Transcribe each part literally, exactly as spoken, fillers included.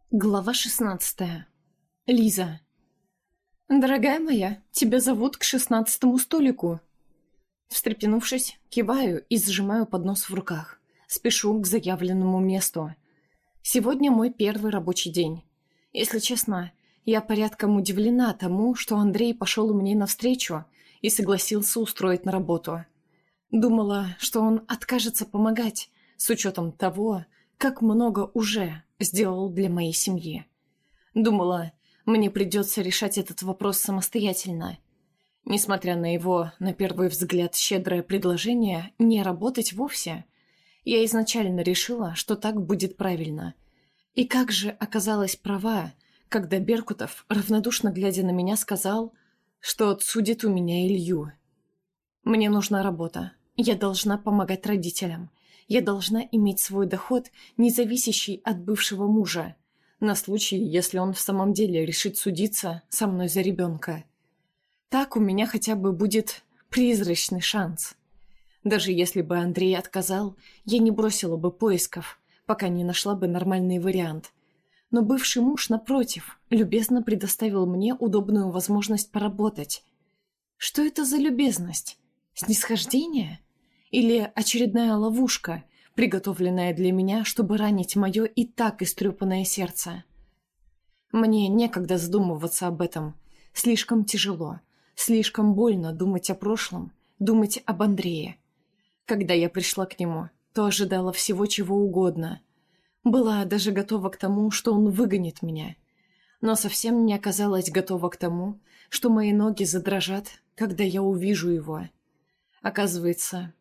Глава шестнадцатая. Лиза. «Дорогая моя, тебя зовут к шестнадцатому столику». Встрепенувшись, киваю и сжимаю поднос в руках. Спешу к заявленному месту. Сегодня мой первый рабочий день. Если честно, я порядком удивлена тому, что Андрей пошел мне навстречу и согласился устроить на работу. Думала, что он откажется помогать, с учетом того, как много уже сделал для моей семьи. Думала, мне придется решать этот вопрос самостоятельно. Несмотря на его, на первый взгляд, щедрое предложение не работать вовсе, я изначально решила, что так будет правильно. И как же оказалась права, когда Беркутов, равнодушно глядя на меня, сказал, что отсудит у меня Илью. Мне нужна работа. Я должна помогать родителям. Я должна иметь свой доход, не зависящий от бывшего мужа, на случай, если он в самом деле решит судиться со мной за ребенка. Так у меня хотя бы будет призрачный шанс. Даже если бы Андрей отказал, я не бросила бы поисков, пока не нашла бы нормальный вариант. Но бывший муж, напротив, любезно предоставил мне удобную возможность поработать. Что это за любезность? Снисхождение? Или очередная ловушка, приготовленная для меня, чтобы ранить мое и так истрепанное сердце? Мне некогда задумываться об этом. Слишком тяжело, слишком больно думать о прошлом, думать об Андрее. Когда я пришла к нему, то ожидала всего чего угодно. Была даже готова к тому, что он выгонит меня. Но совсем не оказалась готова к тому, что мои ноги задрожат, когда я увижу его. Оказывается,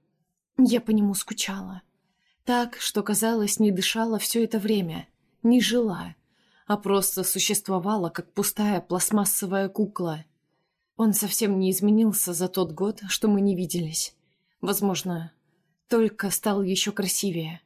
я по нему скучала. Так, что, казалось, не дышала все это время, не жила, а просто существовала, как пустая пластмассовая кукла. Он совсем не изменился за тот год, что мы не виделись. Возможно, только стал еще красивее.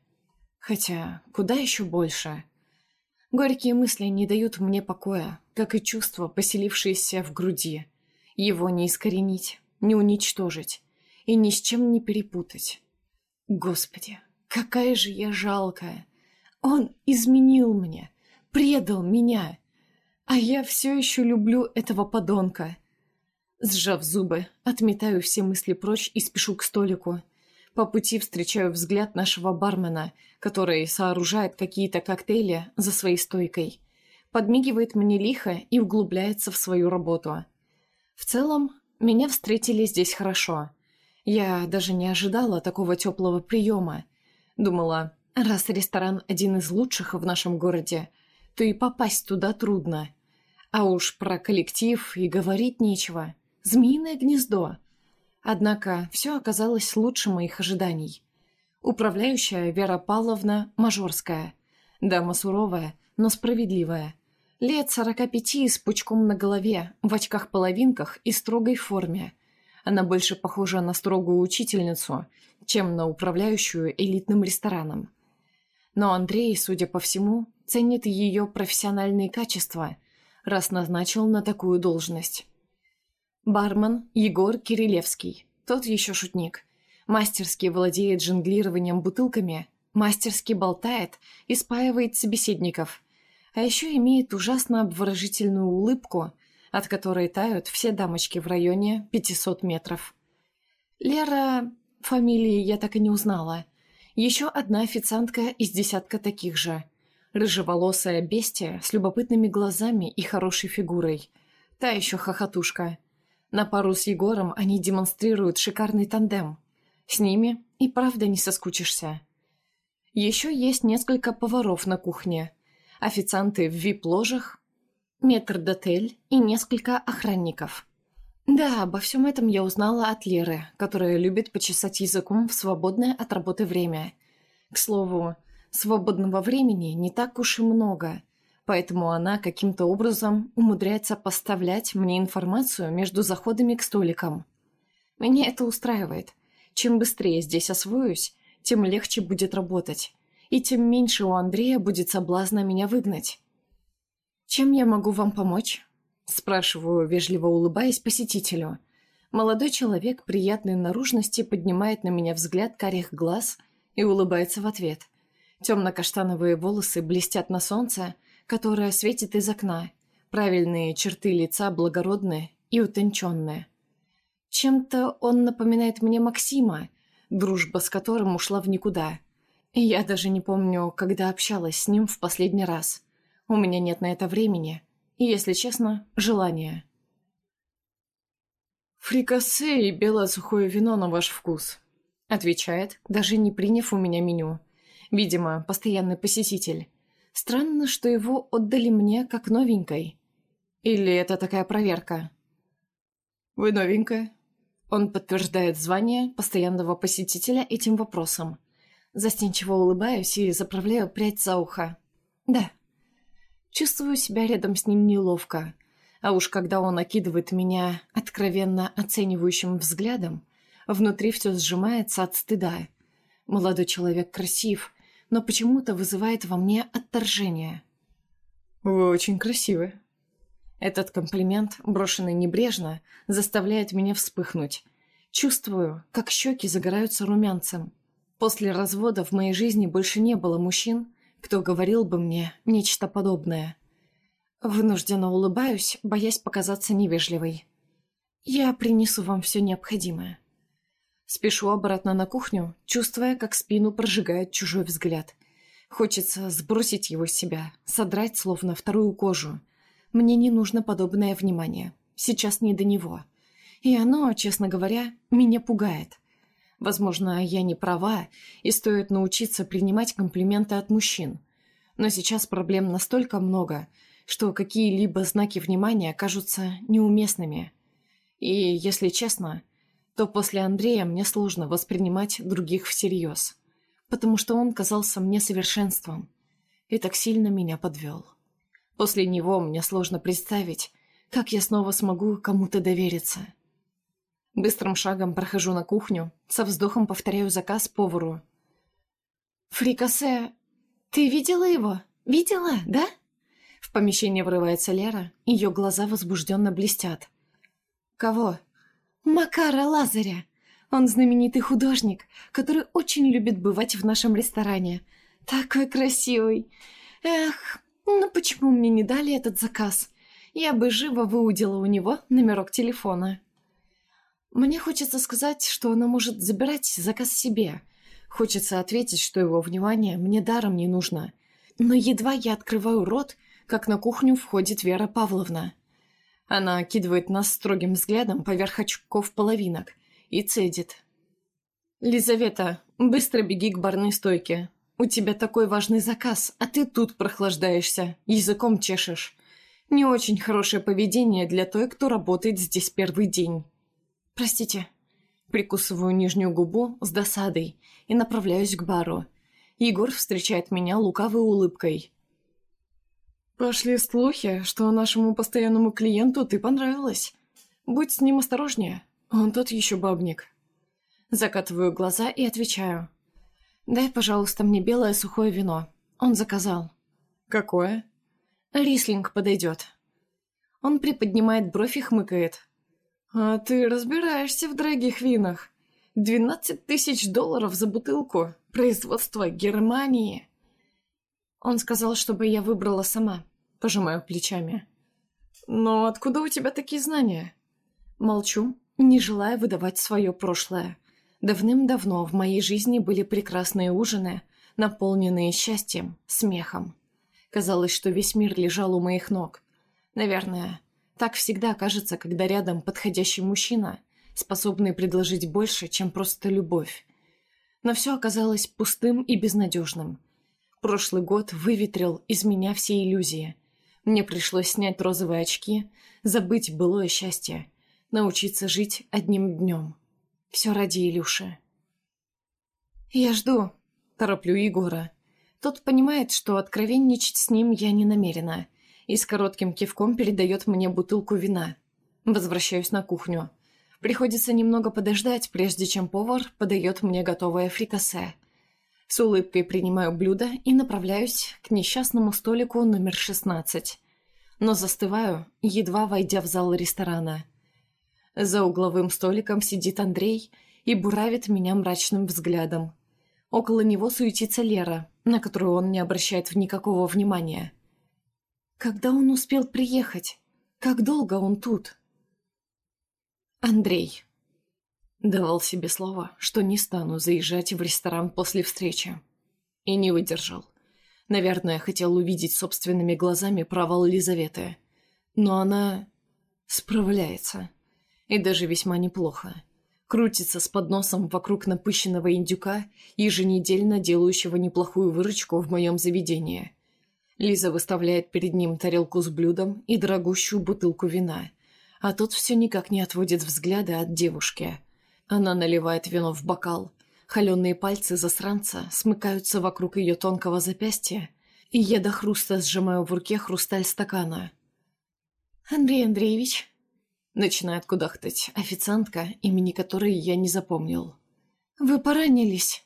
Хотя, куда еще больше? Горькие мысли не дают мне покоя, как и чувства, поселившиеся в груди. Его не искоренить, не уничтожить и ни с чем не перепутать. Господи, какая же я жалкая! Он изменил мне, предал меня, а я все еще люблю этого подонка. Сжав зубы, отметаю все мысли прочь и спешу к столику. По пути встречаю взгляд нашего бармена, который сооружает какие-то коктейли за своей стойкой. Подмигивает мне лихо и углубляется в свою работу. В целом, меня встретили здесь хорошо. Я даже не ожидала такого теплого приема. Думала, раз ресторан один из лучших в нашем городе, то и попасть туда трудно. А уж про коллектив и говорить нечего. Змеиное гнездо. Однако все оказалось лучше моих ожиданий. Управляющая Вера Павловна Мажорская. Дама суровая, но справедливая. Лет сорока пяти с пучком на голове, в очках-половинках и строгой форме. Она больше похожа на строгую учительницу, чем на управляющую элитным рестораном. Но Андрей, судя по всему, ценит ее профессиональные качества, раз назначил на такую должность. Бармен Егор Кирилевский, тот еще шутник. Мастерски владеет жонглированием бутылками, мастерски болтает и спаивает собеседников, а еще имеет ужасно обворожительную улыбку, от которой тают все дамочки в районе пятисот метров. Лера... Фамилии я так и не узнала. Еще одна официантка из десятка таких же. Рыжеволосая бестия с любопытными глазами и хорошей фигурой. Та еще хохотушка. На пару с Егором они демонстрируют шикарный тандем. С ними и правда не соскучишься. Еще есть несколько поваров на кухне. Официанты в вип-ложах, метрдотель и несколько охранников. Да, обо всем этом я узнала от Леры, которая любит почесать языком в свободное от работы время. К слову, свободного времени не так уж и много, поэтому она каким-то образом умудряется поставлять мне информацию между заходами к столикам. Меня это устраивает. Чем быстрее здесь освоюсь, тем легче будет работать, и тем меньше у Андрея будет соблазна меня выгнать. «Чем я могу вам помочь?» Спрашиваю, вежливо улыбаясь посетителю. Молодой человек приятной наружности поднимает на меня взгляд карих глаз и улыбается в ответ. Темно-каштановые волосы блестят на солнце, которая светит из окна. Правильные черты лица благородные и утонченные. Чем-то он напоминает мне Максима, дружба с которым ушла в никуда. И я даже не помню, когда общалась с ним в последний раз. У меня нет на это времени и, если честно, желания. «Фрикасе и белое сухое вино на ваш вкус», — отвечает, даже не приняв у меня меню. Видимо, постоянный посетитель. Странно, что его отдали мне как новенькой. Или это такая проверка? «Вы новенькая?» Он подтверждает звание постоянного посетителя этим вопросом. Застенчиво улыбаюсь и заправляю прядь за ухо. «Да». Чувствую себя рядом с ним неловко. А уж когда он окидывает меня откровенно оценивающим взглядом, внутри все сжимается от стыда. Молодой человек красив, но почему-то вызывает во мне отторжение. «Вы очень красивы». Этот комплимент, брошенный небрежно, заставляет меня вспыхнуть. Чувствую, как щеки загораются румянцем. После развода в моей жизни больше не было мужчин, кто говорил бы мне нечто подобное. Вынужденно улыбаюсь, боясь показаться невежливой. «Я принесу вам все необходимое». Спешу обратно на кухню, чувствуя, как спину прожигает чужой взгляд. Хочется сбросить его с себя, содрать словно вторую кожу. Мне не нужно подобное внимание. Сейчас не до него. И оно, честно говоря, меня пугает. Возможно, я не права, и стоит научиться принимать комплименты от мужчин. Но сейчас проблем настолько много, что какие-либо знаки внимания кажутся неуместными. И, если честно, то после Андрея мне сложно воспринимать других всерьез, потому что он казался мне совершенством и так сильно меня подвел. После него мне сложно представить, как я снова смогу кому-то довериться. Быстрым шагом прохожу на кухню, со вздохом повторяю заказ повару. «Фрикасе, ты видела его? Видела, да?» В помещение врывается Лера, ее глаза возбужденно блестят. «Кого?» «Макара Лазаря. Он знаменитый художник, который очень любит бывать в нашем ресторане. Такой красивый. Эх, ну почему мне не дали этот заказ? Я бы живо выудила у него номерок телефона». Мне хочется сказать, что она может забирать заказ себе. Хочется ответить, что его внимание мне даром не нужно. Но едва я открываю рот, как на кухню входит Вера Павловна. Она окидывает нас строгим взглядом поверх очков половинок и цедит. «Лизавета, быстро беги к барной стойке. У тебя такой важный заказ, а ты тут прохлаждаешься, языком чешешь. Не очень хорошее поведение для той, кто работает здесь первый день». «Простите». Прикусываю нижнюю губу с досадой и направляюсь к бару. Егор встречает меня лукавой улыбкой. «Пошли слухи, что нашему постоянному клиенту ты понравилась. Будь с ним осторожнее, он тот еще бабник». Закатываю глаза и отвечаю. «Дай, пожалуйста, мне белое сухое вино. Он заказал». «Какое?» «Рислинг подойдет». Он приподнимает бровь и хмыкает. «А ты разбираешься в дорогих винах. Двенадцать тысяч долларов за бутылку. Производство Германии». Он сказал, чтобы я выбрала сама. Пожимаю плечами. «Но откуда у тебя такие знания?» Молчу, не желая выдавать свое прошлое. Давным-давно в моей жизни были прекрасные ужины, наполненные счастьем, смехом. Казалось, что весь мир лежал у моих ног. Наверное, так всегда кажется, когда рядом подходящий мужчина, способный предложить больше, чем просто любовь. Но все оказалось пустым и безнадежным. Прошлый год выветрил из меня все иллюзии. Мне пришлось снять розовые очки, забыть былое счастье, научиться жить одним днем. Все ради Илюши. «Я жду», — тороплю Егора. Тот понимает, что откровенничать с ним я не намерена, и с коротким кивком передает мне бутылку вина. Возвращаюсь на кухню. Приходится немного подождать, прежде чем повар подает мне готовое фрикасе. С улыбкой принимаю блюдо и направляюсь к несчастному столику номер шестнадцать. Но застываю, едва войдя в зал ресторана. За угловым столиком сидит Андрей и буравит меня мрачным взглядом. Около него суетится Лера, на которую он не обращает никакого внимания. Когда он успел приехать? Как долго он тут? Андрей. Давал себе слово, что не стану заезжать в ресторан после встречи. И не выдержал. Наверное, хотел увидеть собственными глазами провал Лизаветы. Но она справляется. И даже весьма неплохо. Крутится с подносом вокруг напыщенного индюка, еженедельно делающего неплохую выручку в моем заведении. Лиза выставляет перед ним тарелку с блюдом и дорогущую бутылку вина, а тот все никак не отводит взгляда от девушки. Она наливает вино в бокал. Холеные пальцы засранца смыкаются вокруг ее тонкого запястья, и я до хруста сжимаю в руке хрусталь стакана. «Андрей Андреевич», — начинает кудахтать официантка, имени которой я не запомнил, — «вы поранились».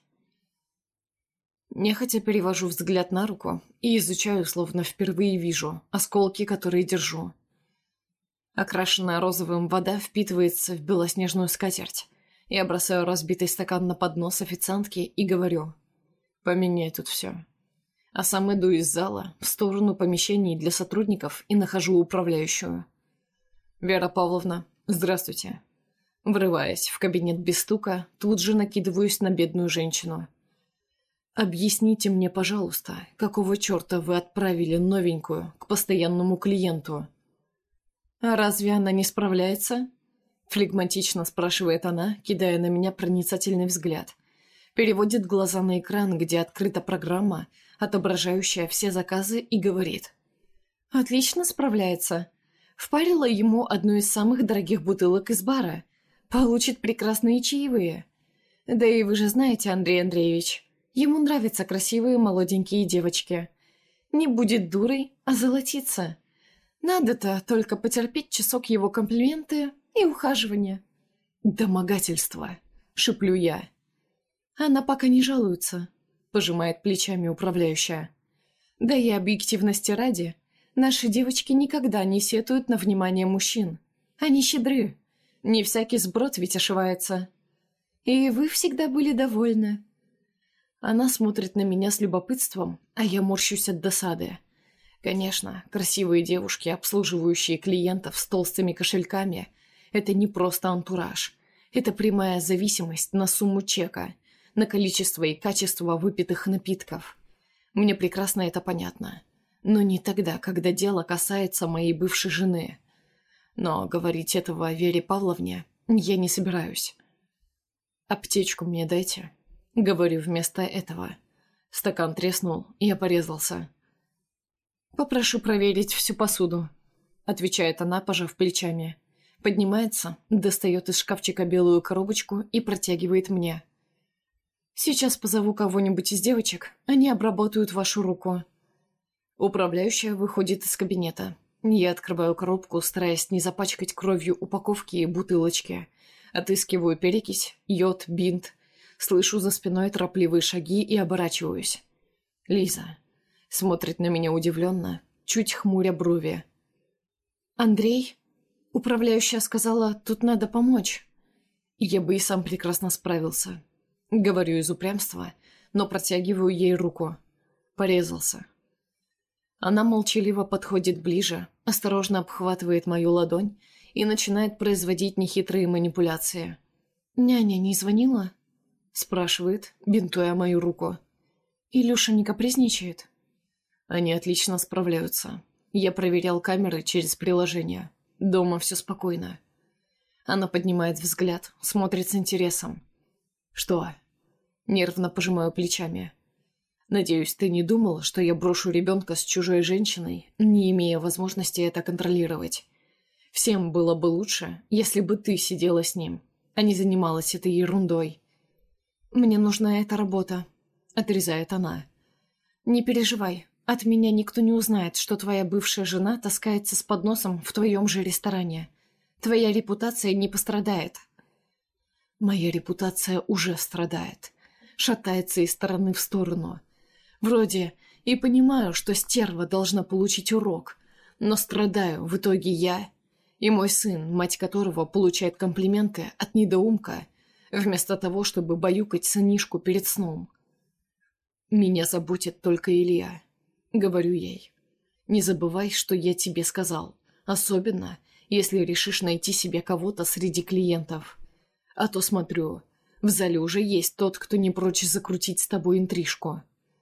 Нехотя перевожу взгляд на руку и изучаю, словно впервые вижу, осколки, которые держу. Окрашенная розовым вода впитывается в белоснежную скатерть. Я бросаю разбитый стакан на поднос официантки и говорю: «Поменяй тут все». А сам иду из зала в сторону помещений для сотрудников и нахожу управляющую. «Вера Павловна, здравствуйте». Врываясь в кабинет без стука, тут же накидываюсь на бедную женщину. «Объясните мне, пожалуйста, какого черта вы отправили новенькую к постоянному клиенту?» «А разве она не справляется?» Флегматично спрашивает она, кидая на меня проницательный взгляд. Переводит глаза на экран, где открыта программа, отображающая все заказы, и говорит: «Отлично справляется. Впарила ему одну из самых дорогих бутылок из бара. Получит прекрасные чаевые. Да и вы же знаете, Андрей Андреевич, ему нравятся красивые молоденькие девочки. Не будет дурой, а золотится. Надо-то только потерпеть часок его комплименты и ухаживание». «Домогательство», — шеплю я. «Она пока не жалуется», — пожимает плечами управляющая. «Да и объективности ради, наши девочки никогда не сетуют на внимание мужчин. Они щедры. Не всякий сброд ведь ошивается. И вы всегда были довольны». Она смотрит на меня с любопытством, а я морщусь от досады. Конечно, красивые девушки, обслуживающие клиентов с толстыми кошельками, это не просто антураж. Это прямая зависимость на сумму чека, на количество и качество выпитых напитков. Мне прекрасно это понятно. Но не тогда, когда дело касается моей бывшей жены. Но говорить этого Вере Павловне я не собираюсь. «Аптечку мне дайте», — говорю вместо этого. Стакан треснул, и я порезался. «Попрошу проверить всю посуду», — отвечает она, пожав плечами. Поднимается, достает из шкафчика белую коробочку и протягивает мне. «Сейчас позову кого-нибудь из девочек, они обработают вашу руку». Управляющая выходит из кабинета. Я открываю коробку, стараясь не запачкать кровью упаковки и бутылочки. Отыскиваю перекись, йод, бинт. Слышу за спиной торопливые шаги и оборачиваюсь. Лиза смотрит на меня удивленно, чуть хмуря брови. «Андрей?» Управляющая сказала, тут надо помочь. Я бы и сам прекрасно справился. Говорю из упрямства, но протягиваю ей руку. Порезался. Она молчаливо подходит ближе, осторожно обхватывает мою ладонь и начинает производить нехитрые манипуляции. «Няня не звонила?» Спрашивает, бинтуя мою руку. «Илюша не капризничает?» Они отлично справляются. Я проверял камеры через приложение. Дома все спокойно. Она поднимает взгляд, смотрит с интересом. «Что?» Нервно пожимаю плечами. «Надеюсь, ты не думал, что я брошу ребенка с чужой женщиной, не имея возможности это контролировать? Всем было бы лучше, если бы ты сидела с ним, а не занималась этой ерундой». «Мне нужна эта работа», — отрезает она. «Не переживай, от меня никто не узнает, что твоя бывшая жена таскается с подносом в твоем же ресторане. Твоя репутация не пострадает». Моя репутация уже страдает. Шатается из стороны в сторону. Вроде и понимаю, что стерва должна получить урок, но страдаю в итоге я и мой сын, мать которого получает комплименты от недоумка, вместо того, чтобы баюкать сынишку перед сном. «Меня заботит только Илья», — говорю ей. Не забывай, что я тебе сказал. Особенно, если решишь найти себе кого-то среди клиентов. А то, смотрю, в зале уже есть тот, кто не прочь закрутить с тобой интрижку».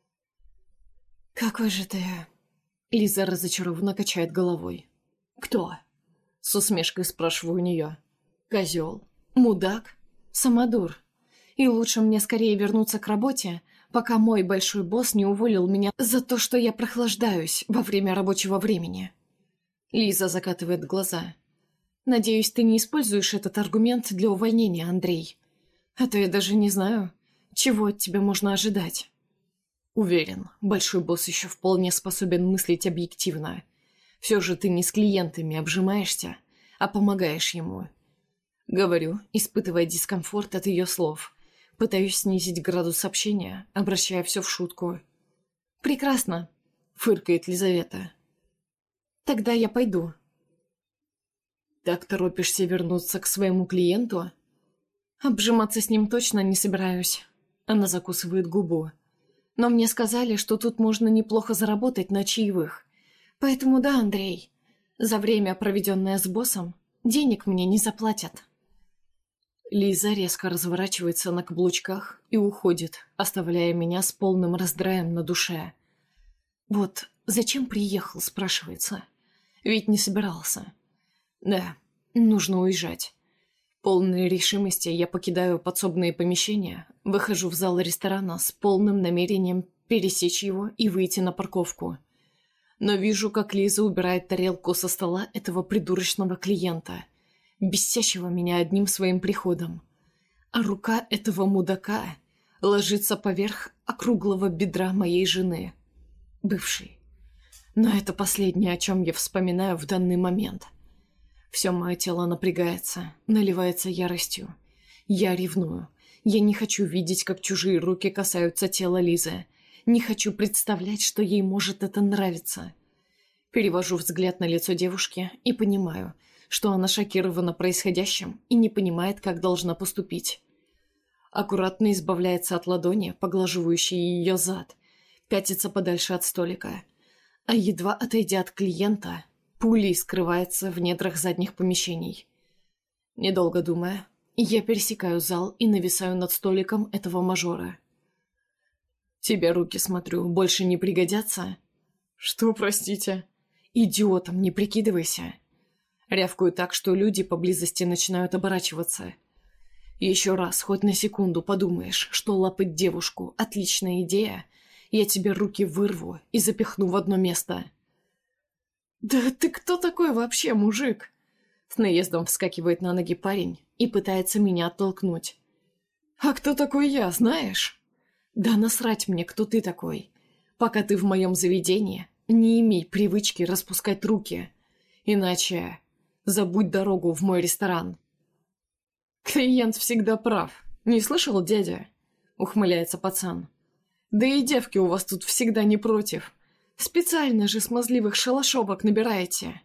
«Какой же ты...» Лиза разочарованно качает головой. «Кто?» С усмешкой спрашиваю у нее. «Козел? Мудак? Самодур? И лучше мне скорее вернуться к работе, пока мой большой босс не уволил меня за то, что я прохлаждаюсь во время рабочего времени». Лиза закатывает глаза. «Надеюсь, ты не используешь этот аргумент для увольнения, Андрей. А то я даже не знаю, чего от тебя можно ожидать». Уверен, большой босс еще вполне способен мыслить объективно. Все же ты не с клиентами обжимаешься, а помогаешь ему. Говорю, испытывая дискомфорт от ее слов. Пытаюсь снизить градус общения, обращая все в шутку. «Прекрасно», — фыркает Лизавета. «Тогда я пойду». «Так торопишься вернуться к своему клиенту?» «Обжиматься с ним точно не собираюсь». Она закусывает губу. «Но мне сказали, что тут можно неплохо заработать на чаевых. Поэтому да, Андрей, за время, проведенное с боссом, денег мне не заплатят». Лиза резко разворачивается на каблучках и уходит, оставляя меня с полным раздраем на душе. Вот зачем приехал, спрашивается. Ведь не собирался. Да, нужно уезжать. Полной решимости я покидаю подсобные помещения, выхожу в зал ресторана с полным намерением пересечь его и выйти на парковку. Но вижу, как Лиза убирает тарелку со стола этого придурочного клиента, бесящего меня одним своим приходом. А рука этого мудака ложится поверх округлого бедра моей жены. Бывшей. Но это последнее, о чем я вспоминаю в данный момент. Все мое тело напрягается, наливается яростью. Я ревную. Я не хочу видеть, как чужие руки касаются тела Лизы. Не хочу представлять, что ей может это нравиться. Перевожу взгляд на лицо девушки и понимаю, что она шокирована происходящим и не понимает, как должна поступить. Аккуратно избавляется от ладони, поглаживающей ее зад, пятится подальше от столика, а едва отойдя от клиента, пулей скрывается в недрах задних помещений. Недолго думая, я пересекаю зал и нависаю над столиком этого мажора. «Тебе руки, смотрю, больше не пригодятся?» «Что, простите?» «Идиотом не прикидывайся!» Рявкаю так, что люди поблизости начинают оборачиваться. «Еще раз, хоть на секунду подумаешь, что лапать девушку — отличная идея, я тебе руки вырву и запихну в одно место». «Да ты кто такой вообще, мужик?» С наездом вскакивает на ноги парень и пытается меня оттолкнуть. «А кто такой я, знаешь?» «Да насрать мне, кто ты такой. Пока ты в моем заведении, не имей привычки распускать руки. Иначе забудь дорогу в мой ресторан». «Клиент всегда прав. Не слышал, дядя?» — ухмыляется пацан. «Да и девки у вас тут всегда не против. Специально же смазливых шалашовок набираете».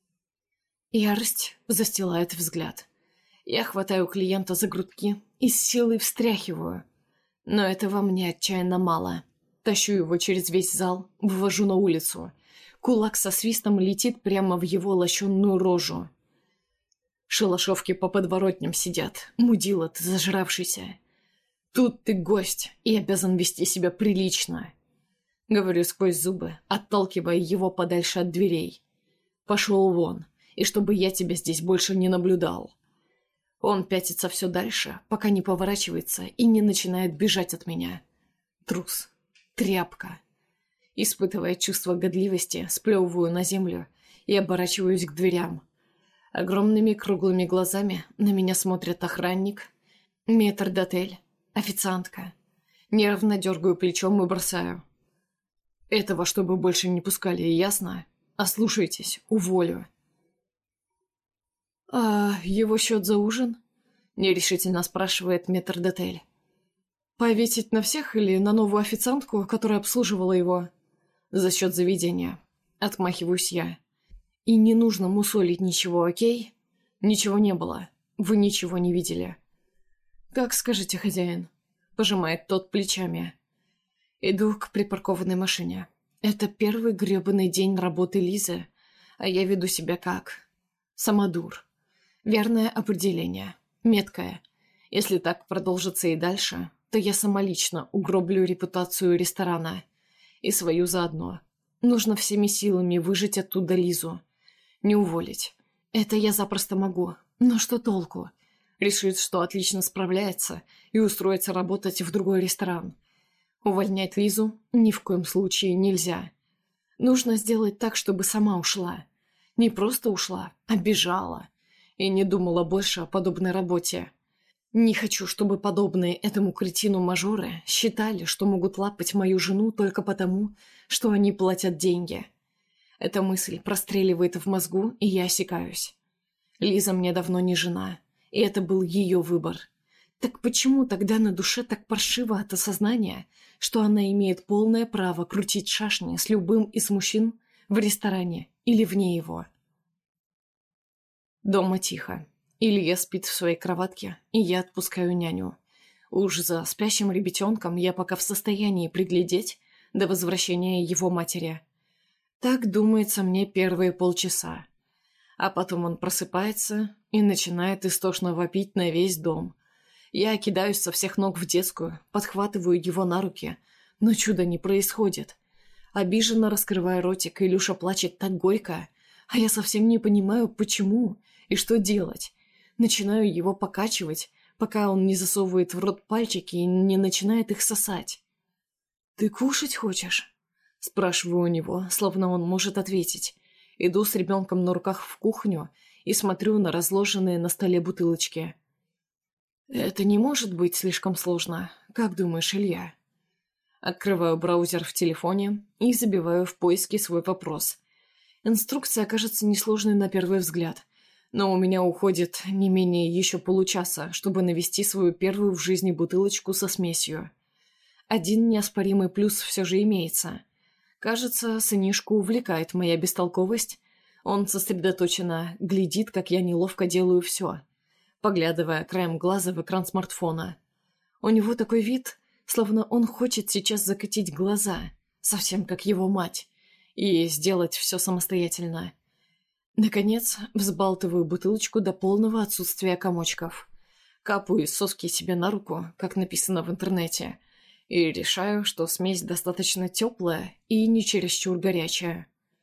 Ярость застилает взгляд. Я хватаю клиента за грудки и с силой встряхиваю. Но этого мне отчаянно мало. Тащу его через весь зал, вывожу на улицу. Кулак со свистом летит прямо в его лощенную рожу. Шалашовки по подворотням сидят. Мудила ты зажравшийся. Тут ты гость и обязан вести себя прилично. Говорю сквозь зубы, отталкивая его подальше от дверей. Пошел вон, и чтобы я тебя здесь больше не наблюдал. Он пятится все дальше, пока не поворачивается и не начинает бежать от меня. Трус. Тряпка. Испытывая чувство годливости, сплевываю на землю и оборачиваюсь к дверям. Огромными круглыми глазами на меня смотрят охранник, метрдотель, официантка. Нервно дергаю плечом и бросаю. Этого чтобы больше не пускали, ясно? Ослушайтесь, уволю. «А его счет за ужин?» — нерешительно спрашивает метрдотель. «Повесить на всех или на новую официантку, которая обслуживала его?» «За счет заведения». Отмахиваюсь я. «И не нужно мусолить ничего, окей?» «Ничего не было. Вы ничего не видели». «Как скажете, хозяин?» — пожимает тот плечами. Иду к припаркованной машине. Это первый грёбаный день работы Лизы, а я веду себя как... самодур. Верное определение. Меткое. Если так продолжится и дальше, то я самолично угроблю репутацию ресторана. И свою заодно. Нужно всеми силами выжать оттуда Лизу. Не уволить. Это я запросто могу. Но что толку? Решит, что отлично справляется, и устроится работать в другой ресторан. Увольнять Лизу ни в коем случае нельзя. Нужно сделать так, чтобы сама ушла. Не просто ушла, а бежала. И не думала больше о подобной работе. Не хочу, чтобы подобные этому кретину мажоры считали, что могут лапать мою жену только потому, что они платят деньги. Эта мысль простреливает в мозгу, и я осекаюсь. Лиза мне давно не жена, и это был ее выбор. Так почему тогда на душе так паршиво от осознания, что она имеет полное право крутить шашни с любым из мужчин в ресторане или вне его? Дома тихо. Илья спит в своей кроватке, и я отпускаю няню. Уж за спящим ребятенком я пока в состоянии приглядеть до возвращения его матери. Так думается мне первые полчаса. А потом он просыпается и начинает истошно вопить на весь дом. Я кидаюсь со всех ног в детскую, подхватываю его на руки, но чуда не происходит. Обиженно раскрывая ротик, Илюша плачет так горько, а я совсем не понимаю, почему и что делать. Начинаю его покачивать, пока он не засовывает в рот пальчики и не начинает их сосать. «Ты кушать хочешь?» – спрашиваю у него, словно он может ответить. Иду с ребенком на руках в кухню и смотрю на разложенные на столе бутылочки. «Это не может быть слишком сложно. Как думаешь, Илья?» Открываю браузер в телефоне и забиваю в поиске свой вопрос. Инструкция кажется несложной на первый взгляд, но у меня уходит не менее еще получаса, чтобы навести свою первую в жизни бутылочку со смесью. Один неоспоримый плюс все же имеется. Кажется, сынишку увлекает моя бестолковость. Он сосредоточенно глядит, как я неловко делаю все, поглядывая краем глаза в экран смартфона. У него такой вид, словно он хочет сейчас закатить глаза, совсем как его мать, и сделать все самостоятельно. Наконец, взбалтываю бутылочку до полного отсутствия комочков. Капаю из соски себе на руку, как написано в интернете, и решаю, что смесь достаточно теплая и не чересчур горячая.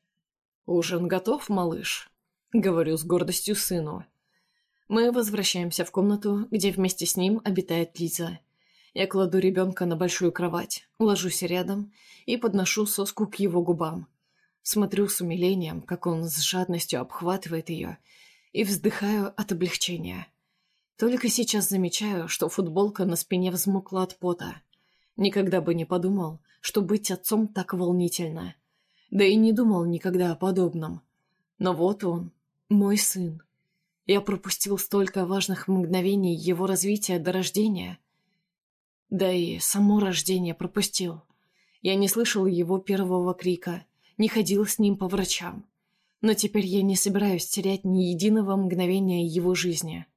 «Ужин готов, малыш?» — говорю с гордостью сыну. Мы возвращаемся в комнату, где вместе с ним обитает Лиза. Я кладу ребенка на большую кровать, ложусь рядом и подношу соску к его губам. Смотрю с умилением, как он с жадностью обхватывает ее, и вздыхаю от облегчения. Только сейчас замечаю, что футболка на спине взмокла от пота. Никогда бы не подумал, что быть отцом так волнительно. Да и не думал никогда о подобном. Но вот он, мой сын. Я пропустил столько важных мгновений его развития до рождения. Да и само рождение пропустил. Я не слышал его первого крика, не ходил с ним по врачам. Но теперь я не собираюсь терять ни единого мгновения его жизни.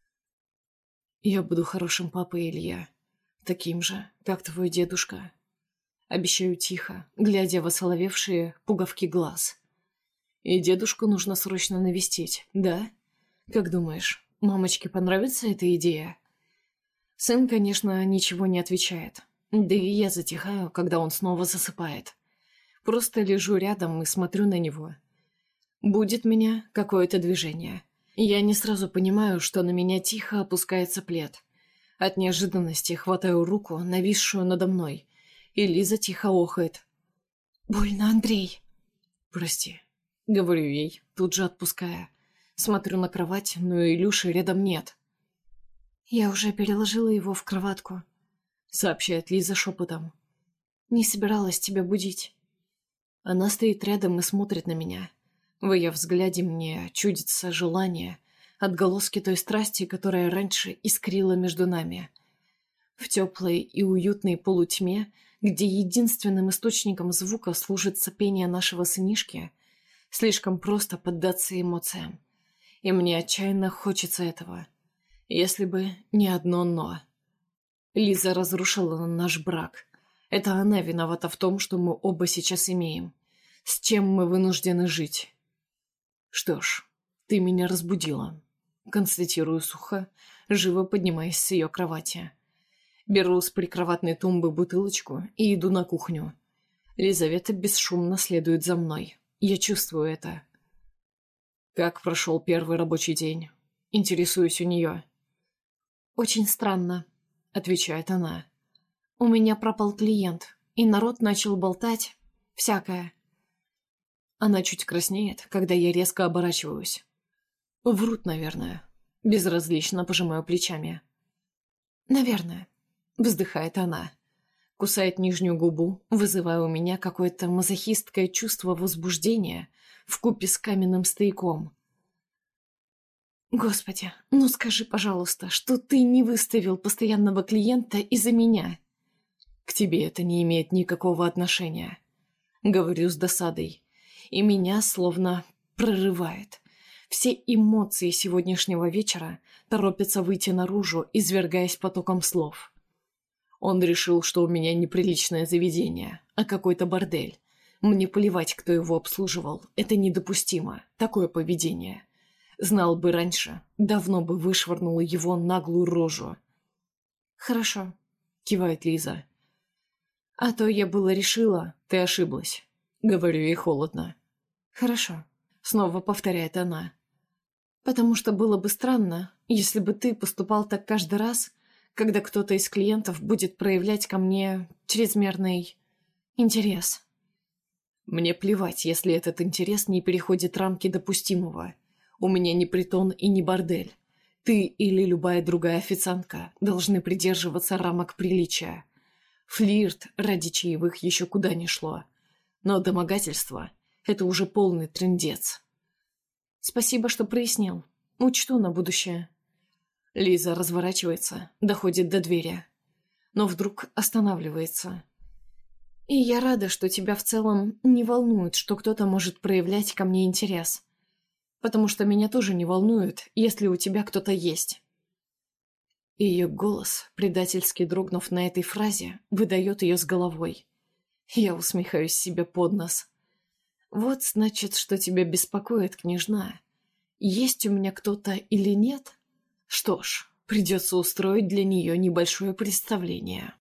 Я буду хорошим папой, Илья. Таким же, как твой дедушка. Обещаю тихо, глядя в осоловевшие пуговки глаз. И дедушку нужно срочно навестить, да? Как думаешь, мамочке понравится эта идея? Сын, конечно, ничего не отвечает. Да и я затихаю, когда он снова засыпает. Просто лежу рядом и смотрю на него. Будет меня какое-то движение. Я не сразу понимаю, что на меня тихо опускается плед. От неожиданности хватаю руку, нависшую надо мной, и Лиза тихо охает. «Больно, Андрей!» «Прости», — говорю ей, тут же отпуская. Смотрю на кровать, но Илюши рядом нет. «Я уже переложила его в кроватку», — сообщает Лиза шепотом. «Не собиралась тебя будить». Она стоит рядом и смотрит на меня. В ее взгляде мне чудится желание, отголоски той страсти, которая раньше искрила между нами. В теплой и уютной полутьме, где единственным источником звука служит сопение нашего сынишки, слишком просто поддаться эмоциям. И мне отчаянно хочется этого. Если бы не одно «но». Лиза разрушила наш брак. Это она виновата в том, что мы оба сейчас имеем. С чем мы вынуждены жить. Что ж, ты меня разбудила. Констатирую сухо, живо поднимаясь с ее кровати. Беру с прикроватной тумбы бутылочку и иду на кухню. Лизавета бесшумно следует за мной. Я чувствую это. Как прошел первый рабочий день? Интересуюсь у нее. «Очень странно», — отвечает она. «У меня пропал клиент, и народ начал болтать. Всякое». Она чуть краснеет, когда я резко оборачиваюсь. Врут, наверное. Безразлично пожимаю плечами. «Наверное», — вздыхает она. Кусает нижнюю губу, вызывая у меня какое-то мазохистское чувство возбуждения вкупе с каменным стояком. «Господи, ну скажи, пожалуйста, что ты не выставил постоянного клиента из-за меня?» «К тебе это не имеет никакого отношения», — говорю с досадой, и меня словно прорывает. Все эмоции сегодняшнего вечера торопятся выйти наружу, извергаясь потоком слов. Он решил, что у меня неприличное заведение, а какой-то бордель. Мне плевать, кто его обслуживал. Это недопустимо, такое поведение. Знал бы раньше, давно бы вышвырнул его наглую рожу. «Хорошо», — кивает Лиза. «А то я было решила, ты ошиблась», — говорю ей холодно. «Хорошо», — снова повторяет она. «Потому что было бы странно, если бы ты поступал так каждый раз, когда кто-то из клиентов будет проявлять ко мне чрезмерный интерес». «Мне плевать, если этот интерес не переходит рамки допустимого. У меня не притон и не бордель. Ты или любая другая официантка должны придерживаться рамок приличия. Флирт ради чаевых еще куда ни шло. Но домогательство — это уже полный трындец». «Спасибо, что прояснил. Учту на будущее». Лиза разворачивается, доходит до двери, но вдруг останавливается. «И я рада, что тебя в целом не волнует, что кто-то может проявлять ко мне интерес. Потому что меня тоже не волнует, если у тебя кто-то есть». Ее голос, предательски дрогнув на этой фразе, выдает ее с головой. Я усмехаюсь себе под нос. «Вот, значит, что тебя беспокоит, княжна. Есть у меня кто-то или нет? Что ж, придется устроить для нее небольшое представление».